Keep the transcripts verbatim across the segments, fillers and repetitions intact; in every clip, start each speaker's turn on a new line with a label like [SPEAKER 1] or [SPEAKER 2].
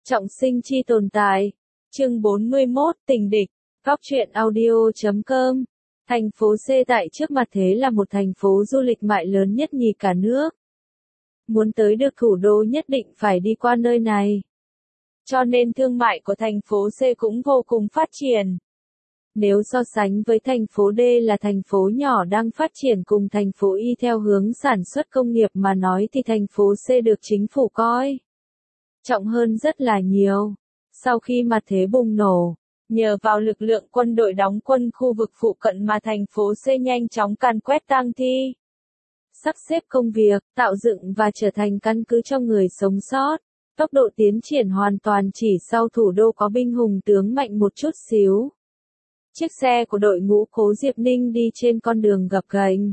[SPEAKER 1] Trọng sinh chi tồn tại. Chương bốn mươi mốt, tình địch. Góc truyện audio chấm com. Thành phố C tại trước mặt thế là một thành phố du lịch mại lớn nhất nhì cả nước. Muốn tới được thủ đô nhất định phải đi qua nơi này. Cho nên thương mại của thành phố C cũng vô cùng phát triển. Nếu so sánh với thành phố D là thành phố nhỏ đang phát triển cùng thành phố Y theo hướng sản xuất công nghiệp mà nói thì thành phố C được chính phủ coi trọng hơn rất là nhiều. Sau khi mặt thế bùng nổ, nhờ vào lực lượng quân đội đóng quân khu vực phụ cận mà thành phố C nhanh chóng càn quét tang thi, sắp xếp công việc, tạo dựng và trở thành căn cứ cho người sống sót. Tốc độ tiến triển hoàn toàn chỉ sau thủ đô có binh hùng tướng mạnh một chút xíu. Chiếc xe của đội ngũ Cố Diệp Ninh đi trên con đường gập ghềnh.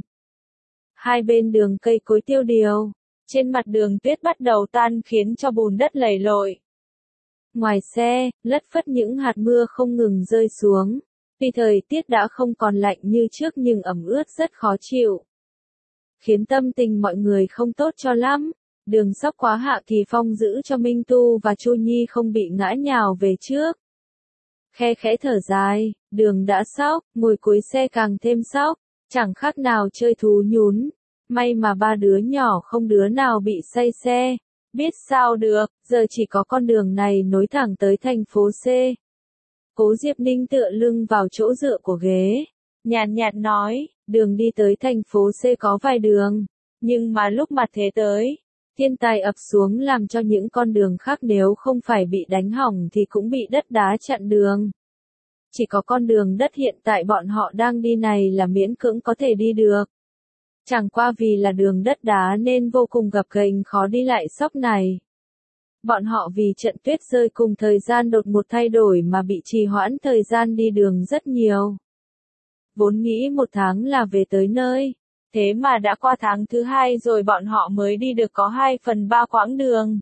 [SPEAKER 1] Hai bên đường cây cối tiêu điều, trên mặt đường tuyết bắt đầu tan khiến cho bùn đất lầy lội. Ngoài xe, lất phất những hạt mưa không ngừng rơi xuống. Tuy thời tiết đã không còn lạnh như trước nhưng ẩm ướt rất khó chịu, khiến tâm tình mọi người không tốt cho lắm. Đường sắp quá Hạ Kỳ Phong giữ cho Minh Tu và Chu Nhi không bị ngã nhào về trước. Khe khẽ thở dài, đường đã sóc, ngồi cuối xe càng thêm sóc, chẳng khác nào chơi thú nhún. May mà ba đứa nhỏ không đứa nào bị say xe. Biết sao được, giờ chỉ có con đường này nối thẳng tới thành phố C. Cố Diệp Ninh tựa lưng vào chỗ dựa của ghế, nhàn nhạt nói, đường đi tới thành phố C có vài đường, nhưng mà lúc mặt thế tới, thiên tai ập xuống làm cho những con đường khác nếu không phải bị đánh hỏng thì cũng bị đất đá chặn đường. Chỉ có con đường đất hiện tại bọn họ đang đi này là miễn cưỡng có thể đi được. Chẳng qua vì là đường đất đá nên vô cùng gập ghềnh khó đi lại sóc này. Bọn họ vì trận tuyết rơi cùng thời gian đột ngột thay đổi mà bị trì hoãn thời gian đi đường rất nhiều. Vốn nghĩ một tháng là về tới nơi, thế mà đã qua tháng thứ hai rồi bọn họ mới đi được có hai phần ba quãng đường.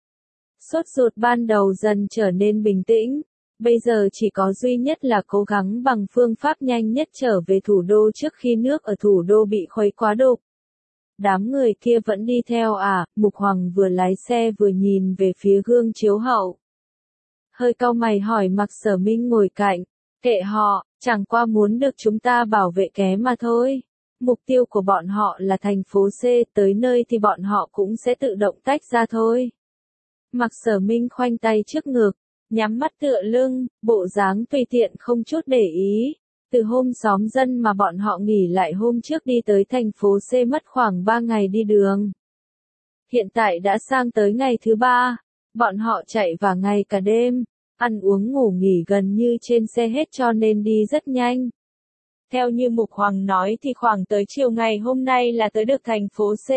[SPEAKER 1] Sốt ruột ban đầu dần trở nên bình tĩnh, bây giờ chỉ có duy nhất là cố gắng bằng phương pháp nhanh nhất trở về thủ đô trước khi nước ở thủ đô bị khuấy quá đục. Đám người kia vẫn đi theo à, Mục Hoàng vừa lái xe vừa nhìn về phía gương chiếu hậu. Hơi cau mày hỏi Mạc Sở Minh ngồi cạnh, kệ họ, chẳng qua muốn được chúng ta bảo vệ ké mà thôi. Mục tiêu của bọn họ là thành phố C, tới nơi thì bọn họ cũng sẽ tự động tách ra thôi. Mạc Sở Minh khoanh tay trước ngực, nhắm mắt tựa lưng, bộ dáng tùy tiện không chút để ý. Từ hôm xóm dân mà bọn họ nghỉ lại hôm trước đi tới thành phố C mất khoảng ba ngày đi đường. Hiện tại đã sang tới ngày thứ ba, bọn họ chạy và ngày cả đêm, ăn uống ngủ nghỉ gần như trên xe hết cho nên đi rất nhanh. Theo như Mục Hoàng nói thì khoảng tới chiều ngày hôm nay là tới được thành phố C.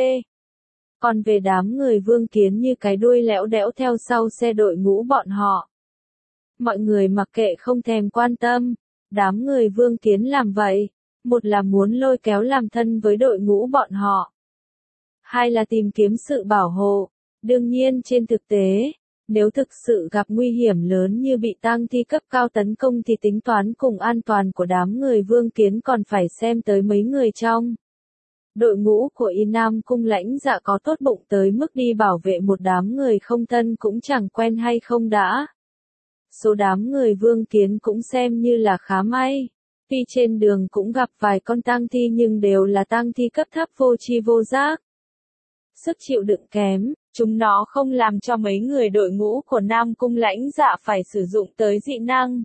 [SPEAKER 1] Còn về đám người Vương Kiến như cái đuôi lẽo đẽo theo sau xe đội ngũ bọn họ. Mọi người mặc kệ không thèm quan tâm, đám người Vương Kiến làm vậy, một là muốn lôi kéo làm thân với đội ngũ bọn họ. Hai là tìm kiếm sự bảo hộ. Đương nhiên trên thực tế, nếu thực sự gặp nguy hiểm lớn như bị tang thi cấp cao tấn công thì tính toán cùng an toàn của đám người Vương Kiến còn phải xem tới mấy người trong đội ngũ của Y Nam Cung Lãnh Dạ có tốt bụng tới mức đi bảo vệ một đám người không thân cũng chẳng quen hay không đã. Số đám người Vương Kiến cũng xem như là khá may. Tuy trên đường cũng gặp vài con tang thi nhưng đều là tang thi cấp thấp vô tri vô giác. Sức chịu đựng kém, chúng nó không làm cho mấy người đội ngũ của Nam Cung Lãnh Dạ phải sử dụng tới dị năng.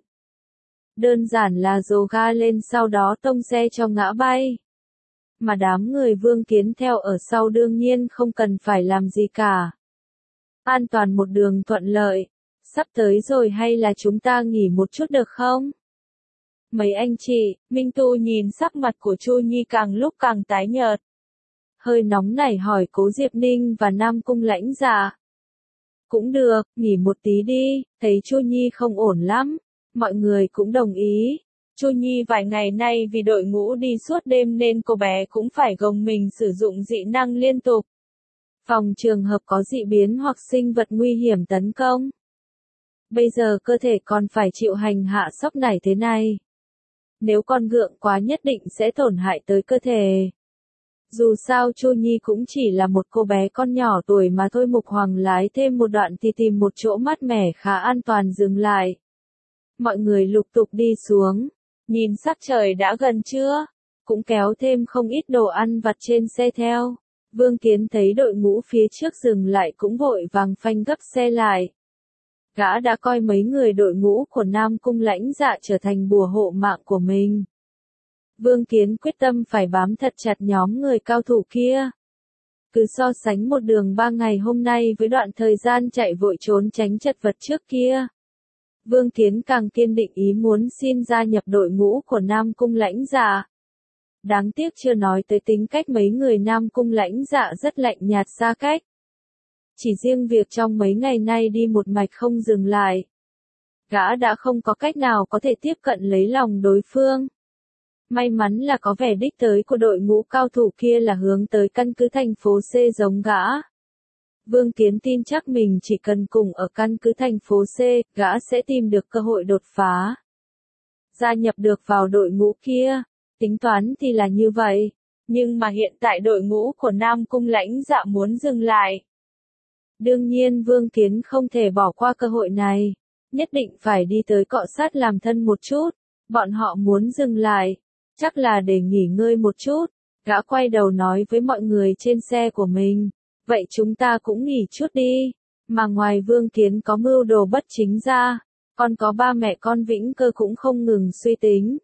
[SPEAKER 1] Đơn giản là dồ ga lên sau đó tông xe cho ngã bay. Mà đám người Vương Kiến theo ở sau đương nhiên không cần phải làm gì cả. An toàn một đường thuận lợi. Sắp tới rồi hay là chúng ta nghỉ một chút được không? Mấy anh chị, Minh Tu nhìn sắc mặt của Chu Nhi càng lúc càng tái nhợt. Hơi nóng nảy hỏi Cố Diệp Ninh và Nam Cung Lãnh Dạ. Cũng được, nghỉ một tí đi, thấy Chu Nhi không ổn lắm. Mọi người cũng đồng ý. Chu Nhi vài ngày nay vì đội ngũ đi suốt đêm nên cô bé cũng phải gồng mình sử dụng dị năng liên tục. Phòng trường hợp có dị biến hoặc sinh vật nguy hiểm tấn công. Bây giờ cơ thể còn phải chịu hành hạ sốc nảy thế này. Nếu con gượng quá nhất định sẽ tổn hại tới cơ thể. Dù sao Chu Nhi cũng chỉ là một cô bé con nhỏ tuổi mà thôi. Mục Hoàng lái thêm một đoạn thì tìm một chỗ mát mẻ khá an toàn dừng lại. Mọi người lục tục đi xuống, nhìn sắc trời đã gần trưa, cũng kéo thêm không ít đồ ăn vặt trên xe theo. Vương Kiến thấy đội ngũ phía trước dừng lại cũng vội vàng phanh gấp xe lại. Gã đã coi mấy người đội ngũ của Nam Cung Lãnh Dạ trở thành bùa hộ mạng của mình. Vương Kiến quyết tâm phải bám thật chặt nhóm người cao thủ kia. Cứ so sánh một đường ba ngày hôm nay với đoạn thời gian chạy vội trốn tránh chật vật trước kia. Vương Kiến càng kiên định ý muốn xin gia nhập đội ngũ của Nam Cung Lãnh Dạ. Đáng tiếc chưa nói tới tính cách mấy người Nam Cung Lãnh Dạ rất lạnh nhạt xa cách. Chỉ riêng việc trong mấy ngày nay đi một mạch không dừng lại. Gã đã không có cách nào có thể tiếp cận lấy lòng đối phương. May mắn là có vẻ đích tới của đội ngũ cao thủ kia là hướng tới căn cứ thành phố C giống gã. Vương Kiến tin chắc mình chỉ cần cùng ở căn cứ thành phố C, gã sẽ tìm được cơ hội đột phá. Gia nhập được vào đội ngũ kia, tính toán thì là như vậy, nhưng mà hiện tại đội ngũ của Nam Cung Lãnh Dạ muốn dừng lại. Đương nhiên Vương Kiến không thể bỏ qua cơ hội này, nhất định phải đi tới cọ sát làm thân một chút, bọn họ muốn dừng lại, chắc là để nghỉ ngơi một chút. Gã quay đầu nói với mọi người trên xe của mình. Vậy chúng ta cũng nghỉ chút đi. Mà ngoài Vương Kiến có mưu đồ bất chính ra, còn có ba mẹ con Vĩnh Cơ cũng không ngừng suy tính.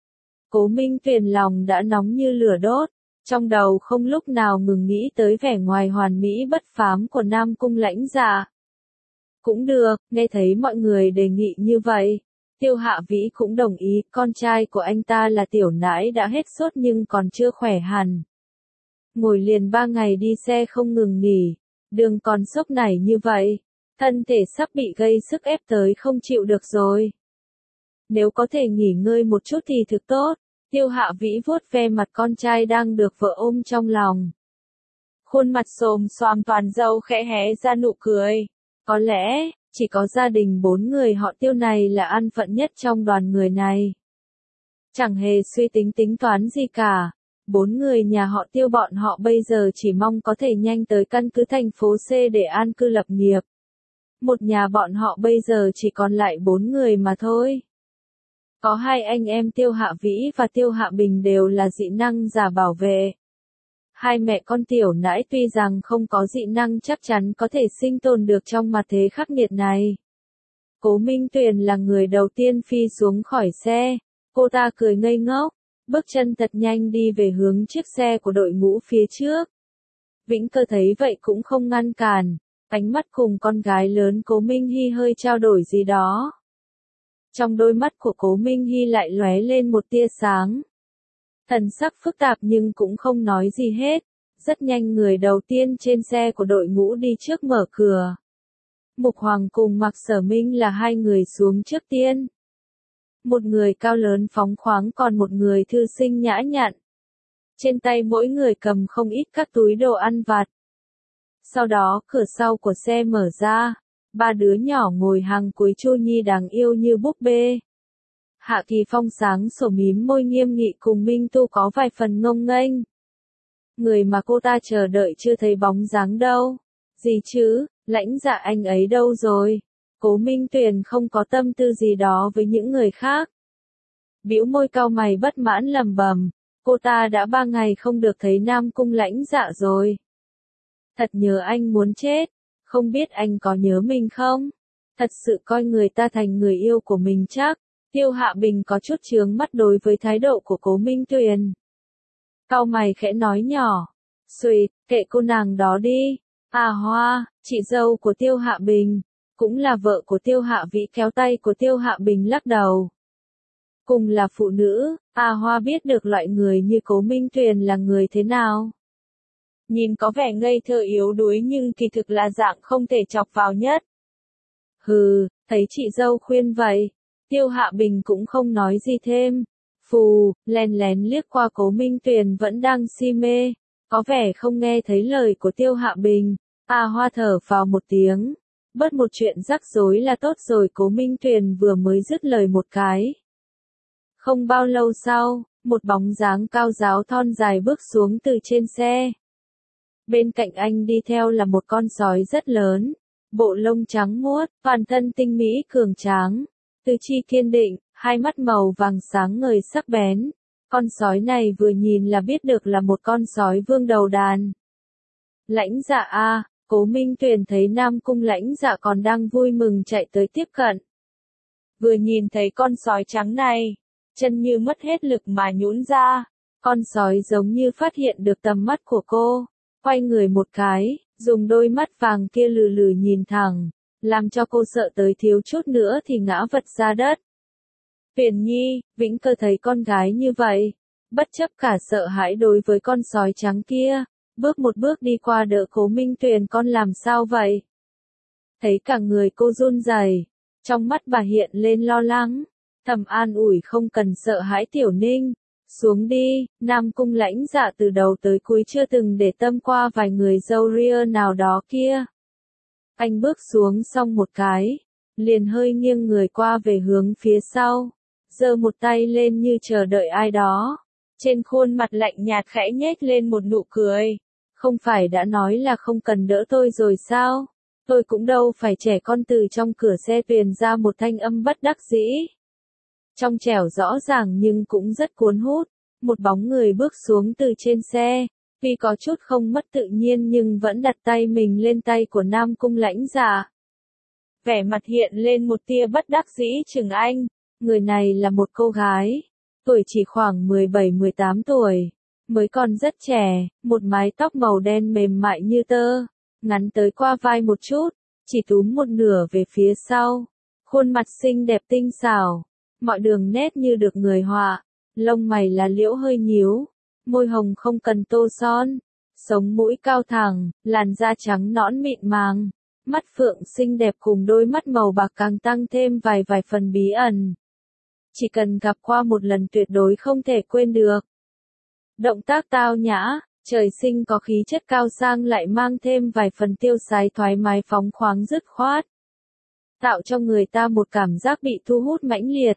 [SPEAKER 1] Cố Minh Tuyền lòng đã nóng như lửa đốt, trong đầu không lúc nào ngừng nghĩ tới vẻ ngoài hoàn mỹ bất phàm của Nam Cung Lãnh Dạ. Cũng được, nghe thấy mọi người đề nghị như vậy. Tiêu Hạ Vĩ cũng đồng ý, con trai của anh ta là Tiểu Nãi đã hết sốt nhưng còn chưa khỏe hẳn. Ngồi liền ba ngày đi xe không ngừng nghỉ, đường còn sốc nảy như vậy, thân thể sắp bị gây sức ép tới không chịu được rồi. Nếu có thể nghỉ ngơi một chút thì thực tốt. Tiêu Hạ Vĩ vuốt ve mặt con trai đang được vợ ôm trong lòng. Khuôn mặt xồm xoàm toàn râu khẽ hé ra nụ cười. Có lẽ, chỉ có gia đình bốn người họ Tiêu này là an phận nhất trong đoàn người này. Chẳng hề suy tính tính toán gì cả. Bốn người nhà họ Tiêu bọn họ bây giờ chỉ mong có thể nhanh tới căn cứ thành phố C để an cư lập nghiệp. Một nhà bọn họ bây giờ chỉ còn lại bốn người mà thôi. Có hai anh em Tiêu Hạ Vĩ và Tiêu Hạ Bình đều là dị năng giả bảo vệ. Hai mẹ con Tiểu Nãi tuy rằng không có dị năng chắc chắn có thể sinh tồn được trong mặt thế khắc nghiệt này. Cố Minh Tuyền là người đầu tiên phi xuống khỏi xe. Cô ta cười ngây ngốc, bước chân thật nhanh đi về hướng chiếc xe của đội ngũ phía trước. Vĩnh Cơ thấy vậy cũng không ngăn cản, ánh mắt cùng con gái lớn Cố Minh Hy hơi trao đổi gì đó. Trong đôi mắt của Cố Minh Hy lại lóe lên một tia sáng. Thần sắc phức tạp nhưng cũng không nói gì hết. Rất nhanh người đầu tiên trên xe của đội ngũ đi trước mở cửa. Mục Hoàng cùng Mạc Sở Minh là hai người xuống trước tiên. Một người cao lớn phóng khoáng còn một người thư sinh nhã nhặn. Trên tay mỗi người cầm không ít các túi đồ ăn vặt. Sau đó cửa sau của xe mở ra. Ba đứa nhỏ ngồi hàng cuối Chu Nhi đáng yêu như búp bê. Hạ Kỳ Phong sáng sổ mím môi nghiêm nghị cùng Minh Tu có vài phần ngông nghênh. Người mà cô ta chờ đợi chưa thấy bóng dáng đâu. Gì chứ, Lãnh Dạ anh ấy đâu rồi? Cố Minh Tuyền không có tâm tư gì đó với những người khác. Bĩu môi cau mày bất mãn lầm bầm. Cô ta đã ba ngày không được thấy Nam Cung Lãnh Dạ rồi. Thật nhớ anh muốn chết. Không biết anh có nhớ mình không? Thật sự coi người ta thành người yêu của mình chắc. Tiêu Hạ Bình có chút chướng mắt đối với thái độ của Cố Minh Tuyền. Cau mày khẽ nói nhỏ. Xùi, kệ cô nàng đó đi. À Hoa, chị dâu của Tiêu Hạ Bình, cũng là vợ của Tiêu Hạ Vĩ kéo tay của Tiêu Hạ Bình lắc đầu. Cùng là phụ nữ, À Hoa biết được loại người như Cố Minh Tuyền là người thế nào. Nhìn có vẻ ngây thơ yếu đuối nhưng kỳ thực là dạng không thể chọc vào nhất. Hừ, thấy chị dâu khuyên vậy, Tiêu Hạ Bình cũng không nói gì thêm. Phù, lén lén liếc qua Cố Minh Tuyền vẫn đang si mê, có vẻ không nghe thấy lời của Tiêu Hạ Bình. À Hoa thở vào một tiếng, bớt một chuyện rắc rối là tốt rồi. Cố Minh Tuyền vừa mới dứt lời một cái. Không bao lâu sau, một bóng dáng cao ráo thon dài bước xuống từ trên xe. Bên cạnh anh đi theo là một con sói rất lớn, bộ lông trắng muốt, toàn thân tinh mỹ cường tráng, tứ chi kiên định, hai mắt màu vàng sáng ngời sắc bén. Con sói này vừa nhìn là biết được là một con sói vương đầu đàn. Lãnh Dạ a, Cố Minh Tuyền thấy Nam Cung Lãnh Dạ còn đang vui mừng chạy tới tiếp cận. Vừa nhìn thấy con sói trắng này, chân như mất hết lực mà nhũn ra. Con sói giống như phát hiện được tầm mắt của cô, quay người một cái, dùng đôi mắt vàng kia lừ lừ nhìn thẳng, làm cho cô sợ tới thiếu chút nữa thì ngã vật ra đất. Tuyền Nhi, Vĩnh Cơ thấy con gái như vậy, bất chấp cả sợ hãi đối với con sói trắng kia, bước một bước đi qua đỡ Cố Minh Tuyền. Con làm sao vậy? Thấy cả người cô run rẩy, trong mắt bà hiện lên lo lắng, thầm an ủi không cần sợ hãi Tiểu Ninh, xuống đi. Nam Cung Lãnh Dạ từ đầu tới cuối chưa từng để tâm qua vài người dâu ria nào đó kia. Anh bước xuống xong một cái, liền hơi nghiêng người qua về hướng phía sau, giơ một tay lên như chờ đợi ai đó. Trên khuôn mặt lạnh nhạt khẽ nhếch lên một nụ cười. Không phải đã nói là không cần đỡ tôi rồi sao? Tôi cũng đâu phải trẻ con. Từ trong cửa xe truyền ra một thanh âm bất đắc dĩ. Trong trẻo rõ ràng nhưng cũng rất cuốn hút. Một bóng người bước xuống từ trên xe. Tuy có chút không mất tự nhiên nhưng vẫn đặt tay mình lên tay của Nam Cung Lãnh Dạ. Vẻ mặt hiện lên một tia bất đắc dĩ chừng anh. Người này là một cô gái. Tuổi chỉ khoảng mười bảy mười tám tuổi. Mới còn rất trẻ, một mái tóc màu đen mềm mại như tơ, ngắn tới qua vai một chút, chỉ túm một nửa về phía sau. Khuôn mặt xinh đẹp tinh xảo, mọi đường nét như được người họa, lông mày là liễu hơi nhíu, môi hồng không cần tô son, sống mũi cao thẳng, làn da trắng nõn mịn màng, mắt phượng xinh đẹp cùng đôi mắt màu bạc càng tăng thêm vài vài phần bí ẩn. Chỉ cần gặp qua một lần tuyệt đối không thể quên được. Động tác tao nhã, trời sinh có khí chất cao sang lại mang thêm vài phần tiêu sái thoải mái phóng khoáng dứt khoát. Tạo cho người ta một cảm giác bị thu hút mãnh liệt.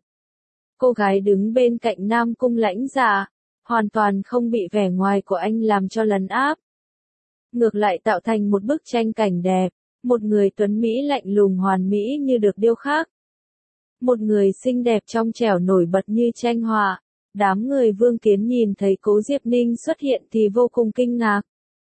[SPEAKER 1] Cô gái đứng bên cạnh Nam Cung Lãnh Dạ, hoàn toàn không bị vẻ ngoài của anh làm cho lấn áp. Ngược lại tạo thành một bức tranh cảnh đẹp, một người tuấn Mỹ lạnh lùng hoàn mỹ như được điêu khắc. Một người xinh đẹp trong trẻo nổi bật như tranh họa. Đám người Vương Kiến nhìn thấy Cố Diệp Ninh xuất hiện thì vô cùng kinh ngạc.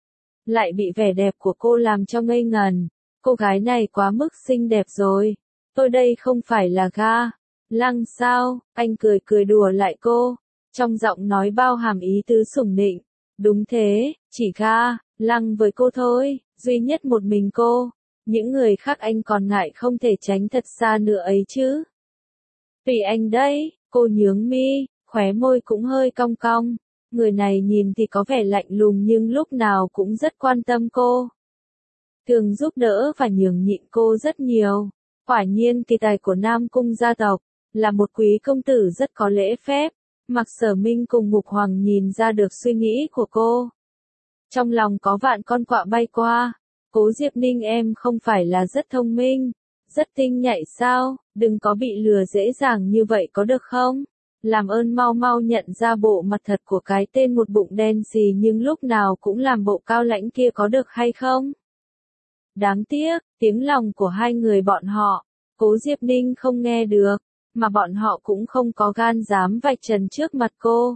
[SPEAKER 1] Lại bị vẻ đẹp của cô làm cho ngây ngần. Cô gái này quá mức xinh đẹp rồi. Tôi đây không phải là ga lăng sao? Anh cười cười đùa lại cô. Trong giọng nói bao hàm ý tứ sủng nịnh. Đúng thế, chỉ ga lăng với cô thôi, duy nhất một mình cô. Những người khác anh còn ngại không thể tránh thật xa nữa ấy chứ. Tùy anh đấy, cô nhướng mi. Khóe môi cũng hơi cong cong, người này nhìn thì có vẻ lạnh lùng nhưng lúc nào cũng rất quan tâm cô. Thường giúp đỡ và nhường nhịn cô rất nhiều. Quả nhiên kỳ tài của Nam Cung gia tộc, là một quý công tử rất có lễ phép. Mạc Sở Minh cùng Mục Hoàng nhìn ra được suy nghĩ của cô. Trong lòng có vạn con quạ bay qua. Cố Diệp Ninh em không phải là rất thông minh, rất tinh nhạy sao, đừng có bị lừa dễ dàng như vậy có được không? Làm ơn mau mau nhận ra bộ mặt thật của cái tên một bụng đen xì nhưng lúc nào cũng làm bộ cao lãnh kia có được hay không? Đáng tiếc, tiếng lòng của hai người bọn họ, Cố Diệp Ninh không nghe được, mà bọn họ cũng không có gan dám vạch trần trước mặt cô.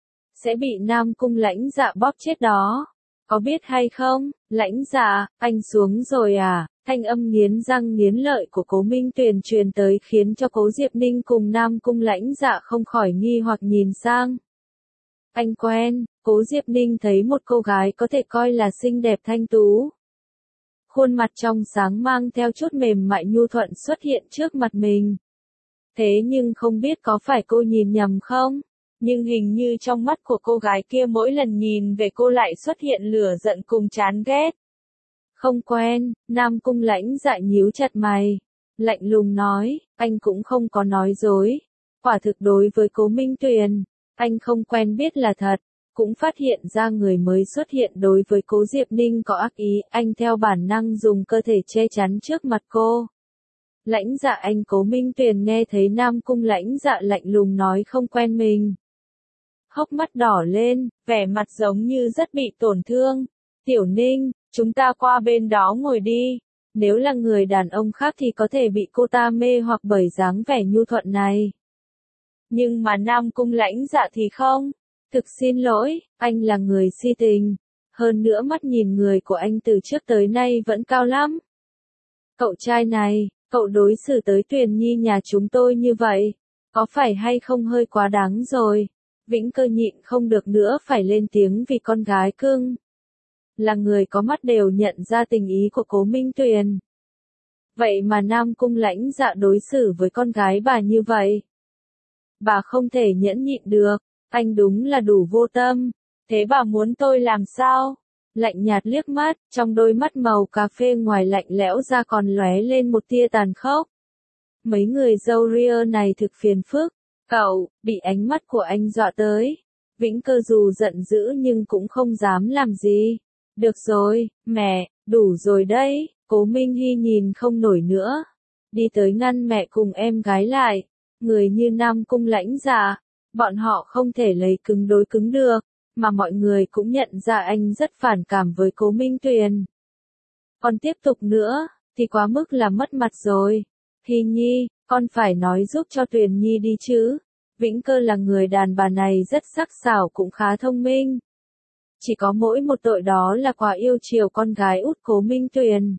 [SPEAKER 1] Sẽ bị Nam Cung Lãnh Dạ bóp chết đó. Có biết hay không, Lãnh Dạ, anh xuống rồi à? Thanh âm nghiến răng nghiến lợi của Cố Minh Tuyền truyền tới khiến cho Cố Diệp Ninh cùng Nam Cung Lãnh Dạ không khỏi nghi hoặc nhìn sang. Anh quen, Cố Diệp Ninh thấy một cô gái có thể coi là xinh đẹp thanh tú. Khuôn mặt trong sáng mang theo chút mềm mại nhu thuận xuất hiện trước mặt mình. Thế nhưng không biết có phải cô nhìn nhầm không? Nhưng hình như trong mắt của cô gái kia mỗi lần nhìn về cô lại xuất hiện lửa giận cùng chán ghét. Không quen, Nam Cung Lãnh Dạ nhíu chặt mày. Lạnh lùng nói, anh cũng không có nói dối. Quả thực đối với Cố Minh Tuyền, anh không quen biết là thật. Cũng phát hiện ra người mới xuất hiện đối với Cố Diệp Ninh có ác ý. Anh theo bản năng dùng cơ thể che chắn trước mặt cô. Lãnh Dạ anh Cố Minh Tuyền nghe thấy Nam Cung Lãnh Dạ lạnh lùng nói không quen mình. hốc mắt đỏ lên, vẻ mặt giống như rất bị tổn thương. Tiểu Ninh, chúng ta qua bên đó ngồi đi. Nếu là người đàn ông khác thì có thể bị cô ta mê hoặc bởi dáng vẻ nhu thuận này. Nhưng mà Nam Cung Lãnh Dạ thì không. Thực xin lỗi, anh là người si tình. Hơn nữa mắt nhìn người của anh từ trước tới nay vẫn cao lắm. Cậu trai này, cậu đối xử tới Tuyền Nhi nhà chúng tôi như vậy, có phải hay không hơi quá đáng rồi? Vĩnh Cơ nhịn không được nữa phải lên tiếng vì con gái cưng. Là người có mắt đều nhận ra tình ý của Cố Minh Tuyền. Vậy mà Nam Cung Lãnh Dạ đối xử với con gái bà như vậy. Bà không thể nhẫn nhịn được, anh đúng là đủ vô tâm. Thế bà muốn tôi làm sao? Lạnh nhạt liếc mắt, trong đôi mắt màu cà phê ngoài lạnh lẽo ra còn lóe lên một tia tàn khốc. Mấy người dâu ria này thực phiền phức. Cậu, bị ánh mắt của anh dọa tới. Vĩnh Cơ dù giận dữ nhưng cũng không dám làm gì. Được rồi, mẹ, đủ rồi đấy. Cố Minh Hy nhìn không nổi nữa. Đi tới ngăn mẹ cùng em gái lại. Người như Nam Cung Lãnh Dạ, bọn họ không thể lấy cứng đối cứng được. Mà mọi người cũng nhận ra anh rất phản cảm với Cố Minh Tuyền. Còn tiếp tục nữa, thì quá mức là mất mặt rồi. Hy Nhi, con phải nói giúp cho Tuyền Nhi đi chứ. Vĩnh Cơ là người đàn bà này rất sắc sảo cũng khá thông minh. Chỉ có mỗi một tội đó là quá yêu chiều con gái út Cố Minh Tuyền.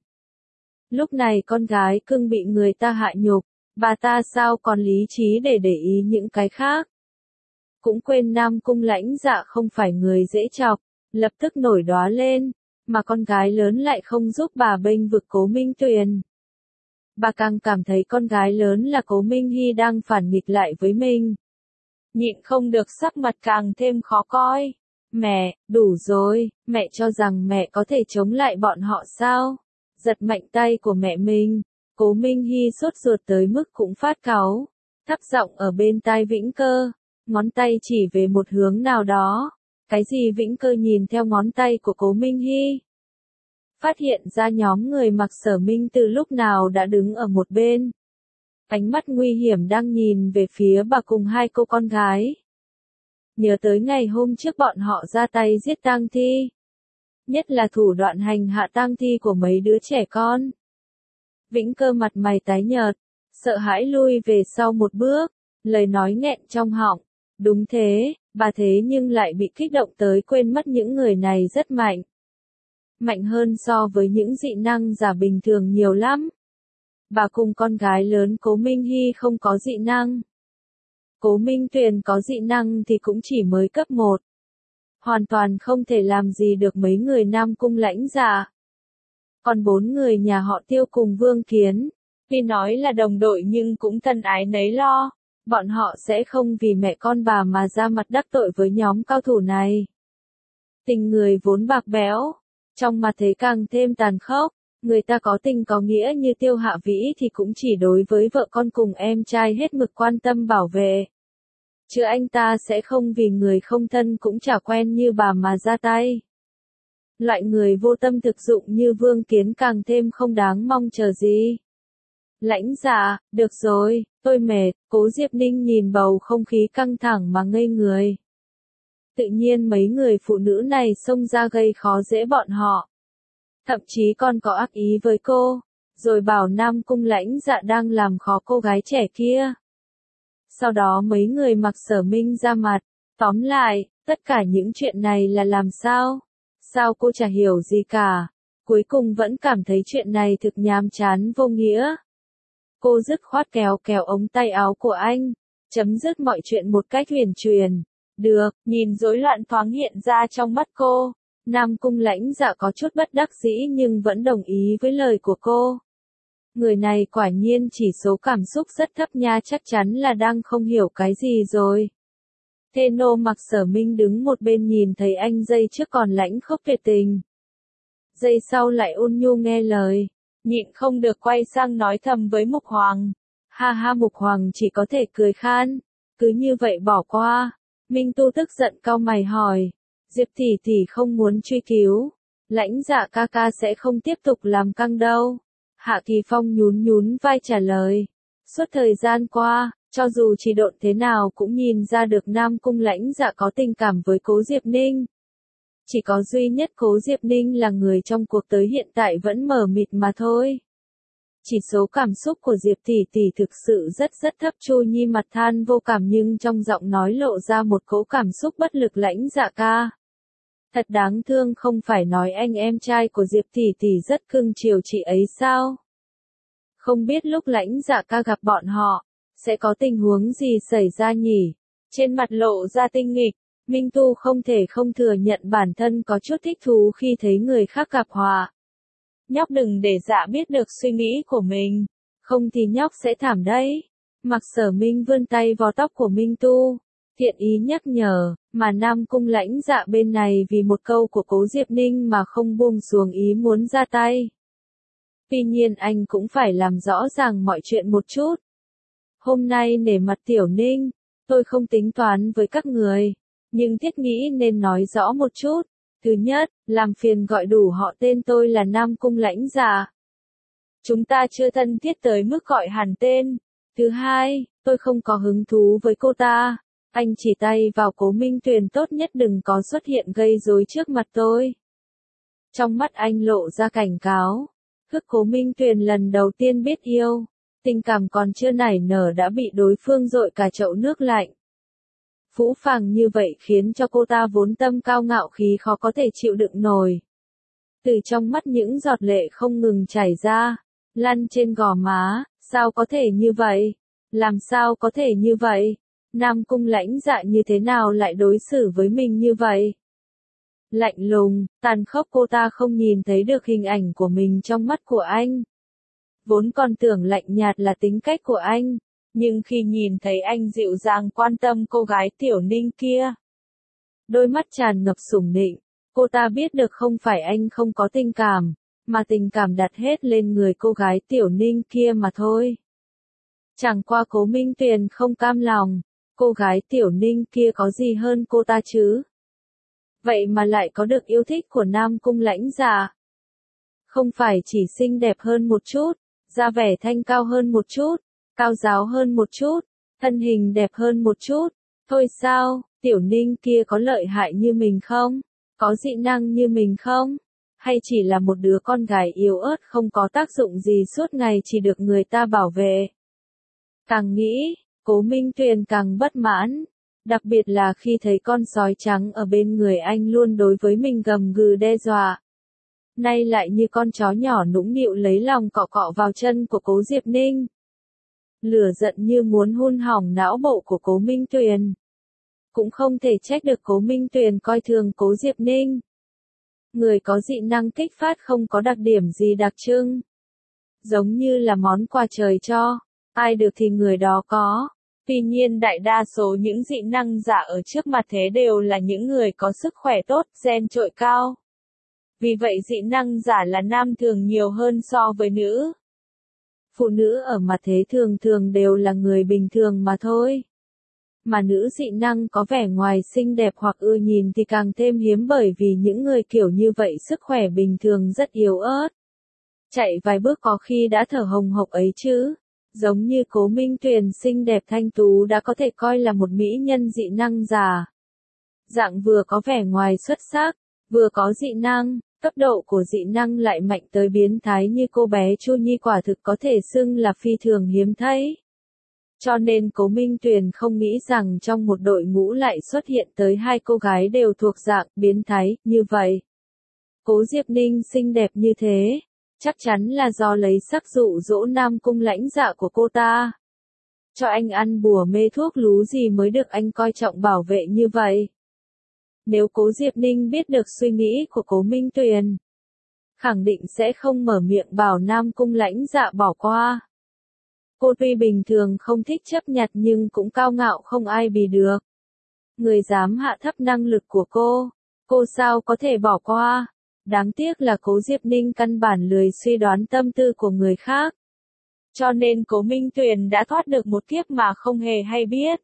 [SPEAKER 1] Lúc này con gái cưng bị người ta hạ nhục, bà ta sao còn lý trí để để ý những cái khác. Cũng quên Nam Cung Lãnh Dạ không phải người dễ chọc, lập tức nổi đoá lên, mà con gái lớn lại không giúp bà bênh vực Cố Minh Tuyền. Bà càng cảm thấy con gái lớn là Cố Minh Hy đang phản nghịch lại với mình. Nhịn không được sắc mặt càng thêm khó coi. Mẹ, đủ rồi, mẹ cho rằng mẹ có thể chống lại bọn họ sao? Giật mạnh tay của mẹ mình, Cố Minh Hy sốt ruột tới mức cũng phát cáu, thấp giọng ở bên tai Vĩnh Cơ, ngón tay chỉ về một hướng nào đó. Cái gì? Vĩnh Cơ nhìn theo ngón tay của Cố Minh Hy. Phát hiện ra nhóm người mặc Sở Minh từ lúc nào đã đứng ở một bên. Ánh mắt nguy hiểm đang nhìn về phía bà cùng hai cô con gái. Nhớ tới ngày hôm trước bọn họ ra tay giết tang thi. Nhất là thủ đoạn hành hạ tang thi của mấy đứa trẻ con. Vĩnh Cơ mặt mày tái nhợt, sợ hãi lui về sau một bước, lời nói nghẹn trong họng. Đúng thế, bà thế nhưng lại bị kích động tới quên mất những người này rất mạnh. Mạnh hơn so với những dị năng giả bình thường nhiều lắm. Bà cùng con gái lớn Cố Minh Hy không có dị năng. Cố Minh Tuyền có dị năng thì cũng chỉ mới cấp một. Hoàn toàn không thể làm gì được mấy người Nam Cung Lãnh Dạ. Còn bốn người nhà họ Tiêu cùng Vương Kiến, tuy nói là đồng đội nhưng cũng thân ái nấy lo. Bọn họ sẽ không vì mẹ con bà mà ra mặt đắc tội với nhóm cao thủ này. Tình người vốn bạc bẽo, trong mặt thế càng thêm tàn khốc. Người ta có tình có nghĩa như Tiêu Hạ Vĩ thì cũng chỉ đối với vợ con cùng em trai hết mực quan tâm bảo vệ. Chứ anh ta sẽ không vì người không thân cũng chả quen như bà mà ra tay. Loại người vô tâm thực dụng như Vương Kiến càng thêm không đáng mong chờ gì. Lãnh Dạ, được rồi, tôi mệt. Cố Diệp Ninh nhìn bầu không khí căng thẳng mà ngây người. Tự nhiên mấy người phụ nữ này xông ra gây khó dễ bọn họ. Thậm chí còn có ác ý với cô, rồi bảo Nam Cung Lãnh Dạ đang làm khó cô gái trẻ kia. Sau đó mấy người mặc Sở Minh ra mặt, tóm lại, tất cả những chuyện này là làm sao? Sao cô chả hiểu gì cả, cuối cùng vẫn cảm thấy chuyện này thực nhàm chán vô nghĩa. Cô dứt khoát kéo kéo ống tay áo của anh, chấm dứt mọi chuyện một cách huyền truyền. Được, nhìn rối loạn thoáng hiện ra trong mắt cô. Nam Cung Lãnh Dạ có chút bất đắc dĩ nhưng vẫn đồng ý với lời của cô. Người này quả nhiên chỉ số cảm xúc rất thấp nha, chắc chắn là đang không hiểu cái gì rồi. Thê nô mặc Sở Minh đứng một bên nhìn thấy anh giây trước còn lãnh khốc tuyệt tình. Giây sau lại ôn nhu nghe lời, nhịn không được quay sang nói thầm với Mục Hoàng. Ha ha, Mục Hoàng chỉ có thể cười khan, cứ như vậy bỏ qua. Minh Tu tức giận cau mày hỏi. Diệp tỷ tỷ không muốn truy cứu. Lãnh Dạ ca ca sẽ không tiếp tục làm căng đâu. Hạ Kỳ Phong nhún nhún vai trả lời. Suốt thời gian qua, Cho dù chỉ độn thế nào cũng nhìn ra được Nam Cung Lãnh Dạ có tình cảm với Cố Diệp Ninh. Chỉ có duy nhất Cố Diệp Ninh là người trong cuộc tới hiện tại vẫn mờ mịt mà thôi. Chỉ số cảm xúc của Diệp tỷ tỷ thực sự rất rất thấp. Chu Nhi mặt than vô cảm nhưng trong giọng nói lộ ra một cỗ cảm xúc bất lực. Lãnh Dạ ca. Thật đáng thương, không phải nói anh em trai của Diệp tỷ tỷ rất cưng chiều chị ấy sao? Không biết lúc Lãnh Dạ ca gặp bọn họ, sẽ có tình huống gì xảy ra nhỉ? Trên mặt lộ ra tinh nghịch, Minh Tu không thể không thừa nhận bản thân có chút thích thú khi thấy người khác gặp họa. Nhóc đừng để Dạ biết được suy nghĩ của mình, không thì nhóc sẽ thảm đấy. Mạc Sở Minh vươn tay vò tóc của Minh Tu, thiện ý nhắc nhở, mà Nam Cung Lãnh Dạ bên này vì một câu của Cố Diệp Ninh mà không buông xuống ý muốn ra tay. Tuy nhiên anh cũng phải làm rõ ràng mọi chuyện một chút. Hôm nay nể mặt Tiểu Ninh, tôi không tính toán với các người, nhưng thiết nghĩ nên nói rõ một chút. Thứ nhất, làm phiền gọi đủ họ tên, tôi là Nam Cung Lãnh Dạ. Chúng ta chưa thân thiết tới mức gọi hẳn tên. Thứ hai, tôi không có hứng thú với cô ta. Anh chỉ tay vào Cố Minh Tuyền, tốt nhất đừng có xuất hiện gây rối trước mặt tôi. Trong mắt anh lộ ra cảnh cáo. Thức Cố Minh Tuyền lần đầu tiên biết yêu, tình cảm còn chưa nảy nở đã bị đối phương dội cả chậu nước lạnh. Phũ phàng như vậy khiến cho cô ta vốn tâm cao ngạo khí khó có thể chịu đựng nổi. Từ trong mắt những giọt lệ không ngừng chảy ra, lăn trên gò má, sao có thể như vậy? Làm sao có thể như vậy? Nam Cung Lãnh Dạ như thế nào lại đối xử với mình như vậy? Lạnh lùng, tàn khốc, cô ta không nhìn thấy được hình ảnh của mình trong mắt của anh. Vốn còn tưởng lạnh nhạt là tính cách của anh, nhưng khi nhìn thấy anh dịu dàng quan tâm cô gái Tiểu Ninh kia, đôi mắt tràn ngập sủng nịnh, cô ta biết được không phải anh không có tình cảm, mà tình cảm đặt hết lên người cô gái Tiểu Ninh kia mà thôi. Chẳng qua Cố Minh Tuyền không cam lòng, cô gái Tiểu Ninh kia có gì hơn cô ta chứ? Vậy mà lại có được yêu thích của Nam Cung Lãnh Dạ. Không phải chỉ xinh đẹp hơn một chút, da vẻ thanh cao hơn một chút, cao giáo hơn một chút, thân hình đẹp hơn một chút, thôi sao? Tiểu Ninh kia có lợi hại như mình không? Có dị năng như mình không? Hay chỉ là một đứa con gái yếu ớt không có tác dụng gì suốt ngày chỉ được người ta bảo vệ? Càng nghĩ, Cố Minh Tuyền càng bất mãn. Đặc biệt là khi thấy con sói trắng ở bên người anh luôn đối với mình gầm gừ đe dọa. Nay lại như con chó nhỏ nũng nịu lấy lòng cọ cọ vào chân của Cố Diệp Ninh. Lửa giận như muốn hun hỏng não bộ của Cố Minh Tuyền. Cũng không thể trách được Cố Minh Tuyền coi thường Cố Diệp Ninh. Người có dị năng kích phát không có đặc điểm gì đặc trưng. Giống như là món quà trời cho, ai được thì người đó có. Tuy nhiên đại đa số những dị năng giả ở trước mặt thế đều là những người có sức khỏe tốt, gen trội cao. Vì vậy dị năng giả là nam thường nhiều hơn so với nữ. Phụ nữ ở mặt thế thường thường đều là người bình thường mà thôi. Mà nữ dị năng có vẻ ngoài xinh đẹp hoặc ưa nhìn thì càng thêm hiếm, bởi vì những người kiểu như vậy sức khỏe bình thường rất yếu ớt. Chạy vài bước có khi đã thở hồng hộc ấy chứ. Giống như Cố Minh Tuyền xinh đẹp thanh tú đã có thể coi là một mỹ nhân dị năng giả. Dạng vừa có vẻ ngoài xuất sắc, vừa có dị năng, cấp độ của dị năng lại mạnh tới biến thái như cô bé Chu Nhi quả thực có thể xưng là phi thường hiếm thấy. Cho nên Cố Minh Tuyền không nghĩ rằng trong một đội ngũ lại xuất hiện tới hai cô gái đều thuộc dạng biến thái như vậy. Cố Diệp Ninh xinh đẹp như thế, chắc chắn là do lấy sắc dụ dỗ Nam Cung Lãnh Dạ của cô ta. Cho anh ăn bùa mê thuốc lú gì mới được anh coi trọng bảo vệ như vậy. Nếu Cố Diệp Ninh biết được suy nghĩ của Cố Minh Tuyền, khẳng định sẽ không mở miệng bảo Nam Cung Lãnh Dạ bỏ qua. Cô tuy bình thường không thích chấp nhặt nhưng cũng cao ngạo không ai bì được. Người dám hạ thấp năng lực của cô, cô sao có thể bỏ qua. Đáng tiếc là Cố Diệp Ninh căn bản lười suy đoán tâm tư của người khác. Cho nên Cố Minh Tuyền đã thoát được một kiếp mà không hề hay biết.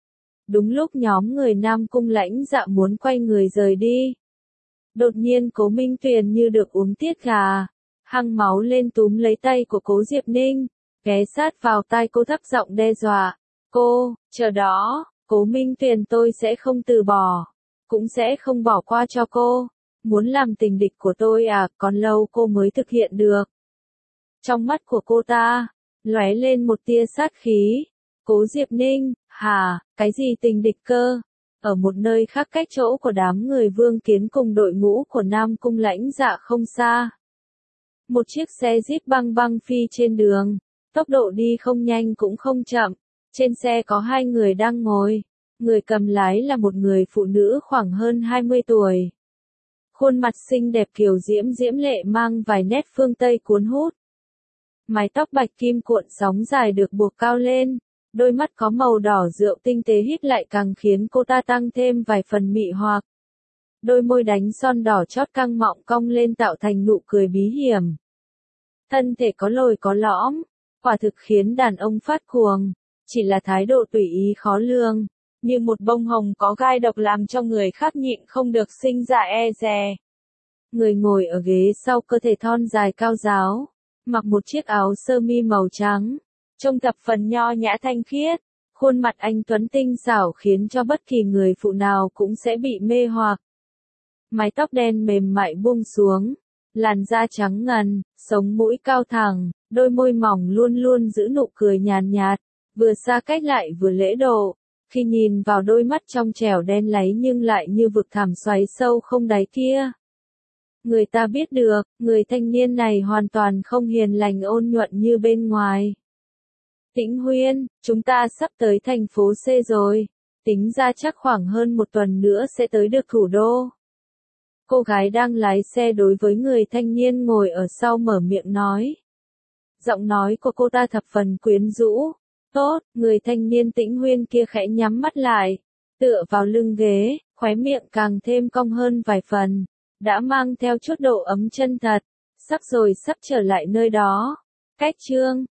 [SPEAKER 1] Đúng lúc nhóm người Nam Cung Lãnh Dạ muốn quay người rời đi. Đột nhiên Cố Minh Tuyền như được uống tiết gà, hăng máu lên túm lấy tay của Cố Diệp Ninh, ghé sát vào tai cô thấp giọng đe dọa. Cô, chờ đó, Cố Minh Tuyền tôi sẽ không từ bỏ, cũng sẽ không bỏ qua cho cô. Muốn làm tình địch của tôi à, còn lâu cô mới thực hiện được. Trong mắt của cô ta, lóe lên một tia sát khí. Cố Diệp Ninh, hả, cái gì tình địch cơ? Ở một nơi khác cách chỗ của đám người Vương Kiến cùng đội ngũ của Nam Cung Lãnh Dạ không xa. Một chiếc xe Jeep băng băng phi trên đường, tốc độ đi không nhanh cũng không chậm. Trên xe có hai người đang ngồi, người cầm lái là một người phụ nữ khoảng hơn hai mươi tuổi. Khuôn mặt xinh đẹp kiều diễm diễm lệ mang vài nét phương Tây cuốn hút. Mái tóc bạch kim cuộn sóng dài được buộc cao lên, đôi mắt có màu đỏ rượu tinh tế híp lại càng khiến cô ta tăng thêm vài phần mị hoặc. Đôi môi đánh son đỏ chót căng mọng cong lên tạo thành nụ cười bí hiểm. Thân thể có lồi có lõm, quả thực khiến đàn ông phát cuồng, chỉ là thái độ tùy ý khó lường, như một bông hồng có gai độc làm cho người khác nhịn không được sinh ra e dè. Người ngồi ở ghế sau cơ thể thon dài cao ráo, mặc một chiếc áo sơ mi màu trắng, trông thập phần nho nhã thanh khiết, khuôn mặt anh tuấn tinh xảo khiến cho bất kỳ người phụ nào cũng sẽ bị mê hoặc. Mái tóc đen mềm mại buông xuống, làn da trắng ngần, sống mũi cao thẳng, đôi môi mỏng luôn luôn giữ nụ cười nhàn nhạt, vừa xa cách lại vừa lễ độ. Khi nhìn vào đôi mắt trong trẻo đen láy nhưng lại như vực thẳm xoáy sâu không đáy kia, người ta biết được, người thanh niên này hoàn toàn không hiền lành ôn nhuận như bên ngoài. Tĩnh Huyên, chúng ta sắp tới thành phố C rồi, tính ra chắc khoảng hơn một tuần nữa sẽ tới được thủ đô. Cô gái đang lái xe đối với người thanh niên ngồi ở sau mở miệng nói. Giọng nói của cô ta thập phần quyến rũ. Tốt, người thanh niên Tĩnh Huyên kia khẽ nhắm mắt lại, tựa vào lưng ghế, khóe miệng càng thêm cong hơn vài phần, đã mang theo chút độ ấm chân thật, sắp rồi sắp trở lại nơi đó. Cách chương